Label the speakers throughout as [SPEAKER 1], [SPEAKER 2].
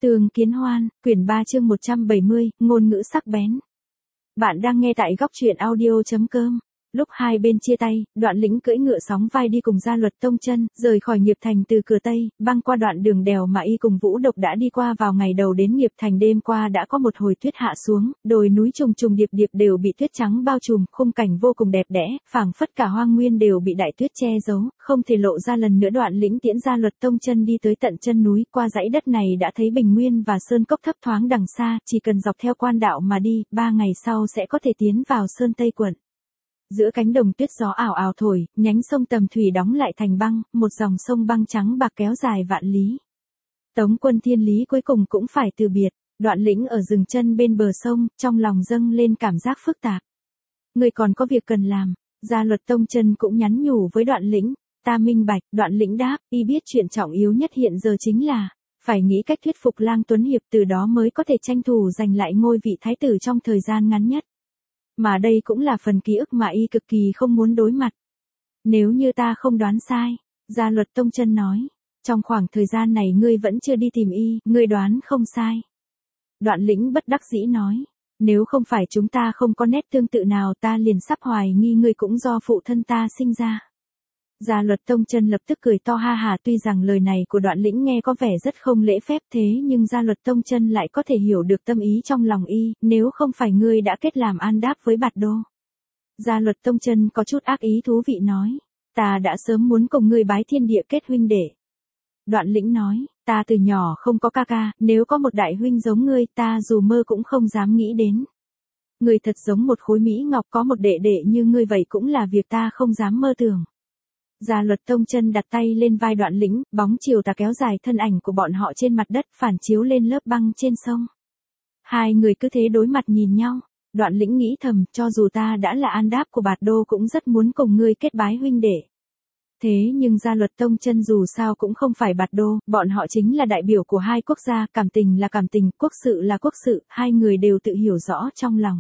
[SPEAKER 1] Tường Kiến Hoan, quyển 3 chương 170, ngôn ngữ sắc bén. Bạn đang nghe tại góc truyện audio.com. Lúc hai bên chia tay, Đoạn Lĩnh cưỡi ngựa sóng vai đi cùng Gia Luật Tông Chân, rời khỏi Nghiệp Thành từ cửa Tây, băng qua đoạn đường đèo mà y cùng Vũ Độc đã đi qua vào ngày đầu đến Nghiệp Thành. Đêm qua đã có một hồi tuyết hạ xuống, đồi núi trùng trùng điệp điệp đều bị tuyết trắng bao trùm, khung cảnh vô cùng đẹp đẽ, phảng phất cả hoang nguyên đều bị đại tuyết che giấu, không thể lộ ra lần nữa. Đoạn Lĩnh tiễn Gia Luật Tông Chân đi tới tận chân núi, qua dãy đất này đã thấy bình nguyên và sơn cốc thấp thoáng đằng xa, chỉ cần dọc theo quan đạo mà đi, 3 ngày sau sẽ có thể tiến vào Sơn Tây quận. Giữa cánh đồng tuyết gió ảo ảo thổi, nhánh sông Tầm Thủy đóng lại thành băng, một dòng sông băng trắng bạc kéo dài vạn lý. Tống quân Thiên Lý cuối cùng cũng phải từ biệt. Đoạn Lĩnh ở dừng chân bên bờ sông, trong lòng dâng lên cảm giác phức tạp. Người còn có việc cần làm. Gia Luật Tông Chân cũng nhắn nhủ với Đoạn Lĩnh. Ta minh bạch. Đoạn Lĩnh đáp, y biết chuyện trọng yếu nhất hiện giờ chính là phải nghĩ cách thuyết phục Lang Tuấn Hiệp, từ đó mới có thể tranh thủ giành lại ngôi vị thái tử trong thời gian ngắn nhất. Mà đây cũng là phần ký ức mà y cực kỳ không muốn đối mặt. Nếu như ta không đoán sai, Gia Luật Tông Chân nói, trong khoảng thời gian này ngươi vẫn chưa đi tìm y, ngươi đoán không sai. Đoạn Lĩnh bất đắc dĩ nói, nếu không phải chúng ta không có nét tương tự nào, ta liền sắp hoài nghi ngươi cũng do phụ thân ta sinh ra. Gia Luật Tông Chân lập tức cười to ha hà, tuy rằng lời này của Đoạn Lĩnh nghe có vẻ rất không lễ phép, thế nhưng Gia Luật Tông Chân lại có thể hiểu được tâm ý trong lòng y, nếu không phải ngươi đã kết làm an đáp với Bạt Đô. Gia Luật Tông Chân có chút ác ý thú vị nói, ta đã sớm muốn cùng ngươi bái thiên địa kết huynh đệ. Đoạn Lĩnh nói, ta từ nhỏ không có ca ca, nếu có một đại huynh giống ngươi, ta dù mơ cũng không dám nghĩ đến. Ngươi thật giống một khối mỹ ngọc, có một đệ đệ như ngươi vậy cũng là việc ta không dám mơ tưởng. Gia Luật Tông Chân đặt tay lên vai Đoạn Lĩnh, bóng chiều tà kéo dài thân ảnh của bọn họ trên mặt đất, phản chiếu lên lớp băng trên sông. Hai người cứ thế đối mặt nhìn nhau. Đoạn Lĩnh nghĩ thầm, cho dù ta đã là an đáp của Bạt Đô cũng rất muốn cùng ngươi kết bái huynh đệ. Thế nhưng Gia Luật Tông Chân dù sao cũng không phải Bạt Đô, bọn họ chính là đại biểu của hai quốc gia, cảm tình là cảm tình, quốc sự là quốc sự, hai người đều tự hiểu rõ trong lòng.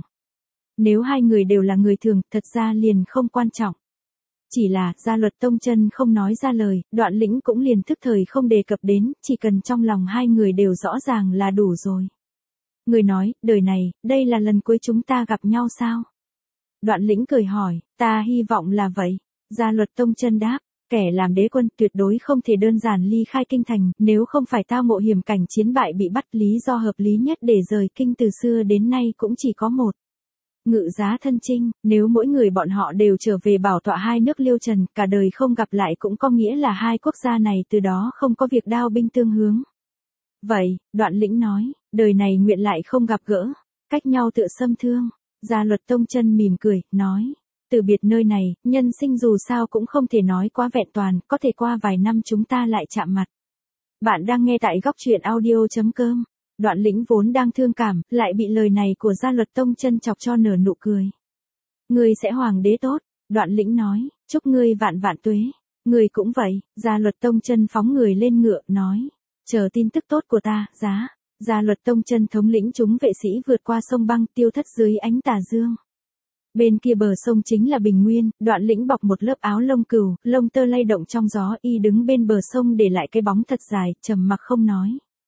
[SPEAKER 1] Nếu hai người đều là người thường, thật ra liền không quan trọng. Chỉ là, Gia Luật Tông Chân không nói ra lời, Đoạn Lĩnh cũng liền thức thời không đề cập đến, chỉ cần trong lòng hai người đều rõ ràng là đủ rồi. Người nói, đời này, đây là lần cuối chúng ta gặp nhau sao? Đoạn Lĩnh cười hỏi, ta hy vọng là vậy. Gia Luật Tông Chân đáp, kẻ làm đế quân tuyệt đối không thể đơn giản ly khai kinh thành, nếu không phải tao ngộ hiểm cảnh chiến bại bị bắt, lý do hợp lý nhất để rời kinh từ xưa đến nay cũng chỉ có một. Ngự giá thân chinh, nếu mỗi người bọn họ đều trở về bảo tọa hai nước Liêu Trần, cả đời không gặp lại cũng có nghĩa là hai quốc gia này từ đó không có việc đao binh tương hướng. Vậy, Đoạn Lĩnh nói, đời này nguyện lại không gặp gỡ, cách nhau tựa xâm thương. Gia Luật Tông Chân mỉm cười, nói, từ biệt nơi này, nhân sinh dù sao cũng không thể nói quá vẹn toàn, có thể qua vài năm chúng ta lại chạm mặt. Bạn đang nghe tại góc truyện audio.com. Đoạn Lĩnh vốn đang thương cảm, lại bị lời này của Gia Luật Tông Chân chọc cho nở nụ cười. Ngươi sẽ hoàng đế tốt, Đoạn Lĩnh nói, chúc ngươi vạn vạn tuế. Ngươi cũng vậy. Gia Luật Tông Chân phóng người lên ngựa, nói, chờ tin tức tốt của ta. Gia Luật Tông Chân thống lĩnh chúng vệ sĩ vượt qua sông băng, tiêu thất dưới ánh tà dương. Bên kia bờ sông chính là bình nguyên, Đoạn Lĩnh bọc một lớp áo lông cừu, lông tơ lay động trong gió, y đứng bên bờ sông để lại cái bóng thật dài, trầm mặc không nói.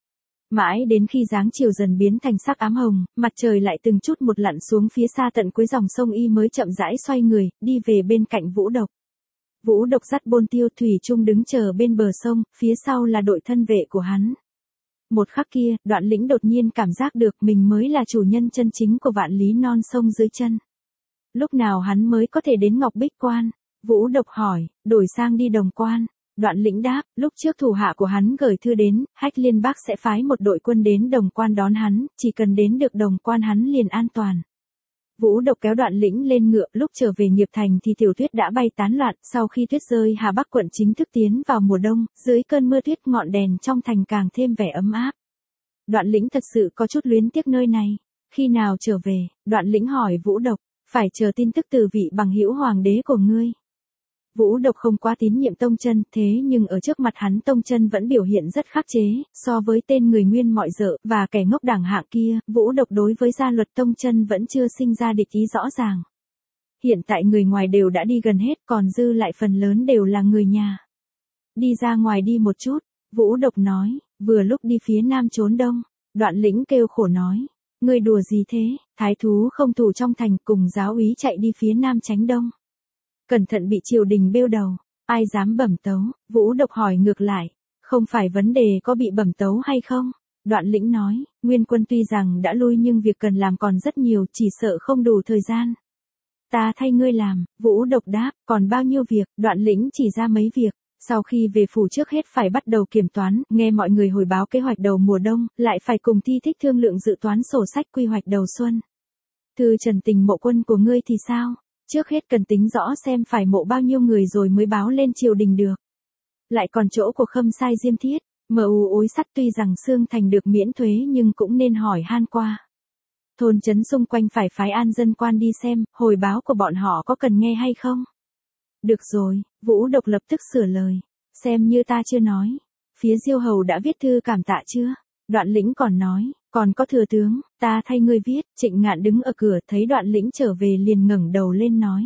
[SPEAKER 1] Mãi đến khi dáng chiều dần biến thành sắc ám hồng, mặt trời lại từng chút một lặn xuống phía xa tận cuối dòng sông, y mới chậm rãi xoay người, đi về bên cạnh Vũ Độc. Vũ Độc dắt Bôn Tiêu thủy chung đứng chờ bên bờ sông, phía sau là đội thân vệ của hắn. Một khắc kia, Đoạn Lĩnh đột nhiên cảm giác được mình mới là chủ nhân chân chính của vạn lý non sông dưới chân. Lúc nào hắn mới có thể đến Ngọc Bích Quan? Vũ Độc hỏi, đổi sang đi Đồng Quan. Đoạn Lĩnh đáp, lúc trước thủ hạ của hắn gửi thư đến, Hách Liên Bắc sẽ phái một đội quân đến Đồng Quan đón hắn, chỉ cần đến được Đồng Quan hắn liền an toàn. Vũ Độc kéo Đoạn Lĩnh lên ngựa, lúc trở về Nghiệp Thành thì tiểu tuyết đã bay tán loạn, sau khi tuyết rơi Hà Bắc quận chính thức tiến vào mùa đông, dưới cơn mưa tuyết ngọn đèn trong thành càng thêm vẻ ấm áp. Đoạn Lĩnh thật sự có chút luyến tiếc nơi này. Khi nào trở về? Đoạn Lĩnh hỏi Vũ Độc, phải chờ tin tức từ vị bằng hữu hoàng đế của ngươi. Vũ Độc không quá tín nhiệm Tông Chân, thế nhưng ở trước mặt hắn Tông Chân vẫn biểu hiện rất khắc chế, so với tên người nguyên mọi dợ và kẻ ngốc đảng hạng kia, Vũ Độc đối với Gia Luật Tông Chân vẫn chưa sinh ra địch ý rõ ràng. Hiện tại người ngoài đều đã đi gần hết, còn dư lại phần lớn đều là người nhà. Đi ra ngoài đi một chút, Vũ Độc nói, Vừa lúc đi phía nam trốn đông, Đoạn Lĩnh kêu khổ nói. Ngươi đùa gì thế, thái thú không thủ trong thành, cùng giáo úy chạy đi phía nam tránh đông. Cẩn thận bị triều đình bêu đầu, ai dám bẩm tấu, Vũ Độc hỏi ngược lại. Không phải vấn đề có bị bẩm tấu hay không? Đoạn Lĩnh nói, Nguyên quân tuy rằng đã lui nhưng việc cần làm còn rất nhiều, chỉ sợ không đủ thời gian. Ta thay ngươi làm, Vũ Độc đáp, còn bao nhiêu việc, Đoạn Lĩnh chỉ ra mấy việc. Sau khi về phủ trước hết phải bắt đầu kiểm toán, nghe mọi người hồi báo kế hoạch đầu mùa đông, lại phải cùng Thi Thích thương lượng dự toán sổ sách quy hoạch đầu xuân. Thư Trần tình mộ quân của ngươi thì sao? Trước hết cần tính rõ xem phải mộ bao nhiêu người rồi mới báo lên triều đình được. Lại còn chỗ của Khâm Sai Diêm Thiết, MU Ối Sắt tuy rằng Xương Thành được miễn thuế nhưng cũng nên hỏi han qua. Thôn trấn xung quanh phải phái an dân quan đi xem, hồi báo của bọn họ có cần nghe hay không? Được rồi, Vũ Độc lập tức sửa lời. Xem như ta chưa nói. Phía Diêu Hầu đã viết thư cảm tạ chưa? Đoạn Lĩnh còn nói, còn có thừa tướng, ta thay ngươi viết. Trịnh Ngạn đứng ở cửa thấy Đoạn Lĩnh trở về liền ngẩng đầu lên nói.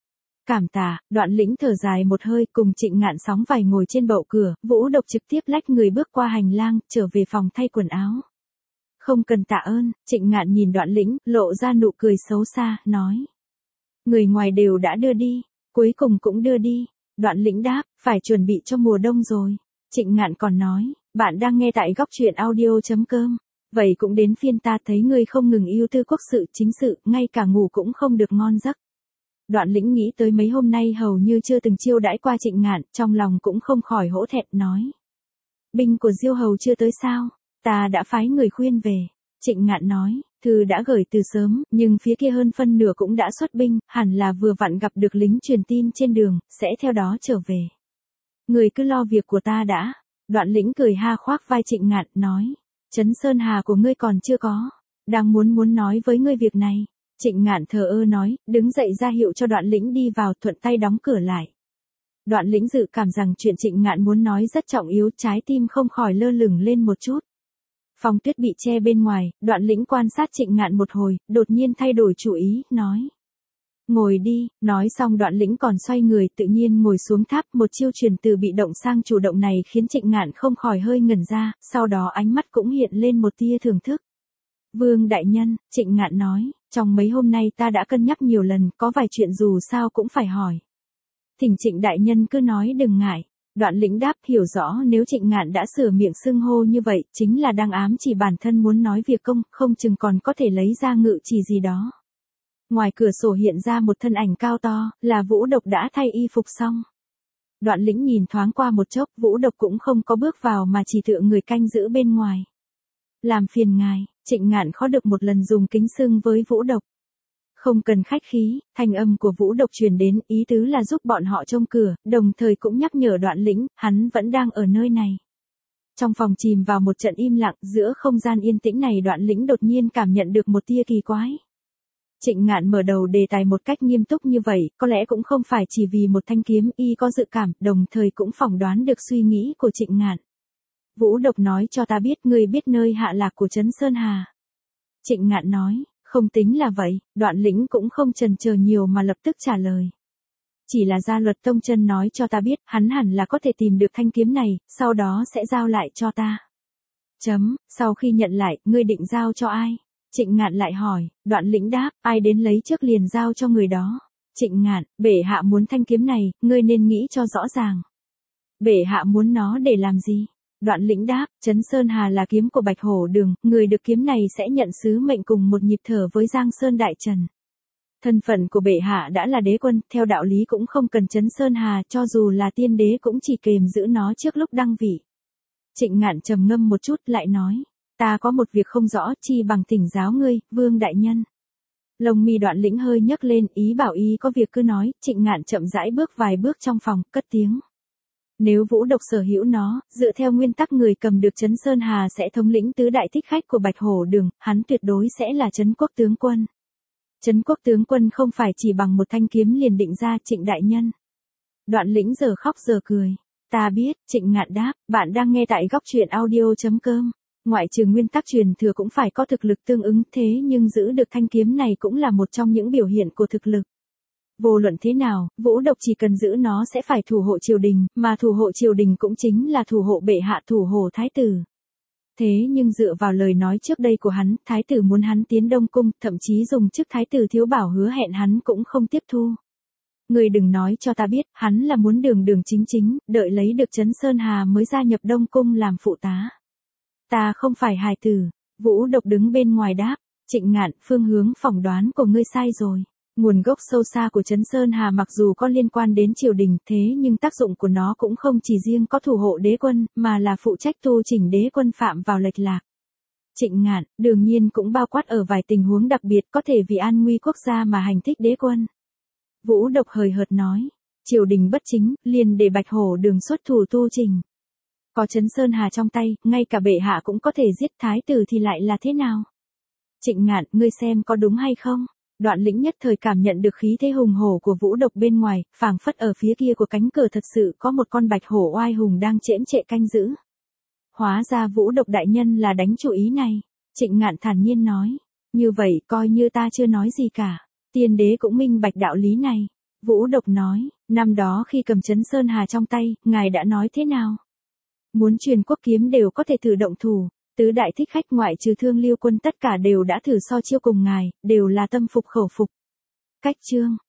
[SPEAKER 1] Cảm tạ, Đoạn Lĩnh thở dài một hơi cùng Trịnh Ngạn sóng vai ngồi trên bậu cửa, Vũ Độc trực tiếp lách người bước qua hành lang, trở về phòng thay quần áo. Không cần tạ ơn, Trịnh Ngạn nhìn Đoạn Lĩnh, lộ ra nụ cười xấu xa, nói. Người ngoài đều đã đưa đi. Cuối cùng cũng đưa đi. Đoạn Lĩnh đáp, phải chuẩn bị cho mùa đông rồi. Trịnh Ngạn còn nói, bạn đang nghe tại góc truyện audio.com. Vậy cũng đến phiên ta thấy ngươi không ngừng yêu tư quốc sự chính sự, ngay cả ngủ cũng không được ngon giấc. Đoạn Lĩnh nghĩ tới mấy hôm nay hầu như chưa từng chiêu đãi qua Trịnh Ngạn, trong lòng cũng không khỏi hổ thẹn nói. Binh của Diêu Hầu chưa tới sao? Ta đã phái người khuyên về. Trịnh Ngạn nói, thư đã gửi từ sớm, nhưng phía kia hơn phân nửa cũng đã xuất binh, hẳn là vừa vặn gặp được lính truyền tin trên đường, sẽ theo đó trở về. Người cứ lo việc của ta đã. Đoạn Lĩnh cười ha khoác vai Trịnh Ngạn, nói, Trấn Sơn Hà của ngươi còn chưa có. Đang muốn nói với ngươi việc này. Trịnh Ngạn thờ ơ nói, đứng dậy ra hiệu cho Đoạn Lĩnh đi vào, thuận tay đóng cửa lại. Đoạn Lĩnh dự cảm rằng chuyện Trịnh Ngạn muốn nói rất trọng yếu, trái tim không khỏi lơ lửng lên một chút. Phong tuyết bị che bên ngoài, Đoạn Lĩnh quan sát Trịnh Ngạn một hồi, đột nhiên thay đổi chủ ý, nói. Ngồi đi, nói xong Đoạn Lĩnh còn xoay người tự nhiên ngồi xuống tháp, một chiêu chuyển từ bị động sang chủ động này khiến Trịnh Ngạn không khỏi hơi ngẩn ra, sau đó ánh mắt cũng hiện lên một tia thưởng thức. Vương đại nhân, Trịnh Ngạn nói, trong mấy hôm nay ta đã cân nhắc nhiều lần, có vài chuyện dù sao cũng phải hỏi. Thỉnh Trịnh đại nhân cứ nói đừng ngại. Đoạn Lĩnh đáp hiểu rõ nếu Trịnh Ngạn đã sửa miệng xưng hô như vậy, chính là đang ám chỉ bản thân muốn nói việc công, không chừng còn có thể lấy ra ngự chỉ gì đó. Ngoài cửa sổ hiện ra một thân ảnh cao to, là Vũ Độc đã thay y phục xong. Đoạn Lĩnh nhìn thoáng qua một chốc, Vũ Độc cũng không có bước vào mà chỉ tựa người canh giữ bên ngoài. Làm phiền ngài, Trịnh Ngạn khó được một lần dùng kính xưng với Vũ Độc. Không cần khách khí, thanh âm của Vũ Độc truyền đến, ý tứ là giúp bọn họ trông cửa, đồng thời cũng nhắc nhở Đoạn Lĩnh, hắn vẫn đang ở nơi này. Trong phòng chìm vào một trận im lặng, giữa không gian yên tĩnh này Đoạn Lĩnh đột nhiên cảm nhận được một tia kỳ quái. Trịnh Ngạn mở đầu đề tài một cách nghiêm túc như vậy, có lẽ cũng không phải chỉ vì một thanh kiếm, y có dự cảm, đồng thời cũng phỏng đoán được suy nghĩ của Trịnh Ngạn. Vũ Độc nói cho ta biết ngươi biết nơi hạ lạc của Trấn Sơn Hà. Trịnh Ngạn nói, không tính là vậy, Đoạn Lĩnh cũng không chần chờ nhiều mà lập tức trả lời. Chỉ là Gia Luật Tông Chân nói cho ta biết, hắn hẳn là có thể tìm được thanh kiếm này, sau đó sẽ giao lại cho ta. Sau khi nhận lại, ngươi định giao cho ai? Trịnh Ngạn lại hỏi, Đoạn Lĩnh đáp, ai đến lấy trước liền giao cho người đó. Trịnh Ngạn, bệ hạ muốn thanh kiếm này, ngươi nên nghĩ cho rõ ràng. Bệ hạ muốn nó để làm gì? Đoạn Lĩnh đáp, Trấn Sơn Hà là kiếm của Bạch Hổ Đường, người được kiếm này sẽ nhận sứ mệnh cùng một nhịp thở với Giang Sơn Đại Trần. Thân phận của bệ hạ đã là đế quân, theo đạo lý cũng không cần Trấn Sơn Hà, cho dù là tiên đế cũng chỉ kềm giữ nó trước lúc đăng vị. Trịnh Ngạn trầm ngâm một chút lại nói, ta có một việc không rõ, chi bằng thỉnh giáo ngươi, Vương đại nhân. Lông mi Đoạn Lĩnh hơi nhấc lên, ý bảo y có việc cứ nói. Trịnh Ngạn chậm rãi bước vài bước trong phòng, cất tiếng. Nếu Vũ Độc sở hữu nó, dựa theo nguyên tắc người cầm được Trấn Sơn Hà sẽ thống lĩnh tứ đại thích khách của Bạch Hổ Đường, hắn tuyệt đối sẽ là Trấn Quốc tướng quân. Trấn Quốc tướng quân không phải chỉ bằng một thanh kiếm liền định ra, Trịnh đại nhân. Đoạn Lĩnh giờ khóc giờ cười. Ta biết, Trịnh Ngạn đáp, bạn đang nghe tại góc truyện audio.com. Ngoại trừ nguyên tắc truyền thừa cũng phải có thực lực tương ứng, thế nhưng giữ được thanh kiếm này cũng là một trong những biểu hiện của thực lực. Vô luận thế nào, Vũ Độc chỉ cần giữ nó sẽ phải thủ hộ triều đình, mà thủ hộ triều đình cũng chính là thủ hộ bệ hạ, thủ hộ thái tử. Thế nhưng dựa vào lời nói trước đây của hắn, thái tử muốn hắn tiến Đông Cung, thậm chí dùng chức thái tử thiếu bảo hứa hẹn hắn cũng không tiếp thu. Người đừng nói cho ta biết, hắn là muốn đường đường chính chính, đợi lấy được Trấn Sơn Hà mới gia nhập Đông Cung làm phụ tá. Ta không phải hài tử. Vũ Độc đứng bên ngoài đáp. Trịnh Ngạn, phương hướng phỏng đoán của ngươi sai rồi. Nguồn gốc sâu xa của Trấn Sơn Hà mặc dù có liên quan đến triều đình, thế nhưng tác dụng của nó cũng không chỉ riêng có thủ hộ đế quân, mà là phụ trách tu chỉnh đế quân phạm vào lệch lạc. Trịnh Ngạn, đương nhiên cũng bao quát ở vài tình huống đặc biệt có thể vì an nguy quốc gia mà hành thích đế quân. Vũ Độc hời hợt nói, triều đình bất chính, liền để Bạch Hổ Đường xuất thủ tu chỉnh. Có Trấn Sơn Hà trong tay, ngay cả bệ hạ cũng có thể giết thái tử thì lại là thế nào? Trịnh Ngạn, ngươi xem có đúng hay không? Đoạn Lĩnh nhất thời cảm nhận được khí thế hùng hổ của Vũ Độc bên ngoài, phảng phất ở phía kia của cánh cửa thật sự có một con bạch hổ oai hùng đang chễm chệ canh giữ. Hóa ra Vũ Độc đại nhân là đánh chủ ý này. Trịnh Ngạn thản nhiên nói, như vậy coi như ta chưa nói gì cả. Tiên đế cũng minh bạch đạo lý này. Vũ Độc nói, năm đó khi cầm Trấn Sơn Hà trong tay, ngài đã nói thế nào? Muốn truyền quốc kiếm đều có thể thử động thủ. Tứ đại thích khách ngoại trừ Thương Liêu Quân tất cả đều đã thử so chiêu cùng ngài, đều là tâm phục khẩu phục. Cách chương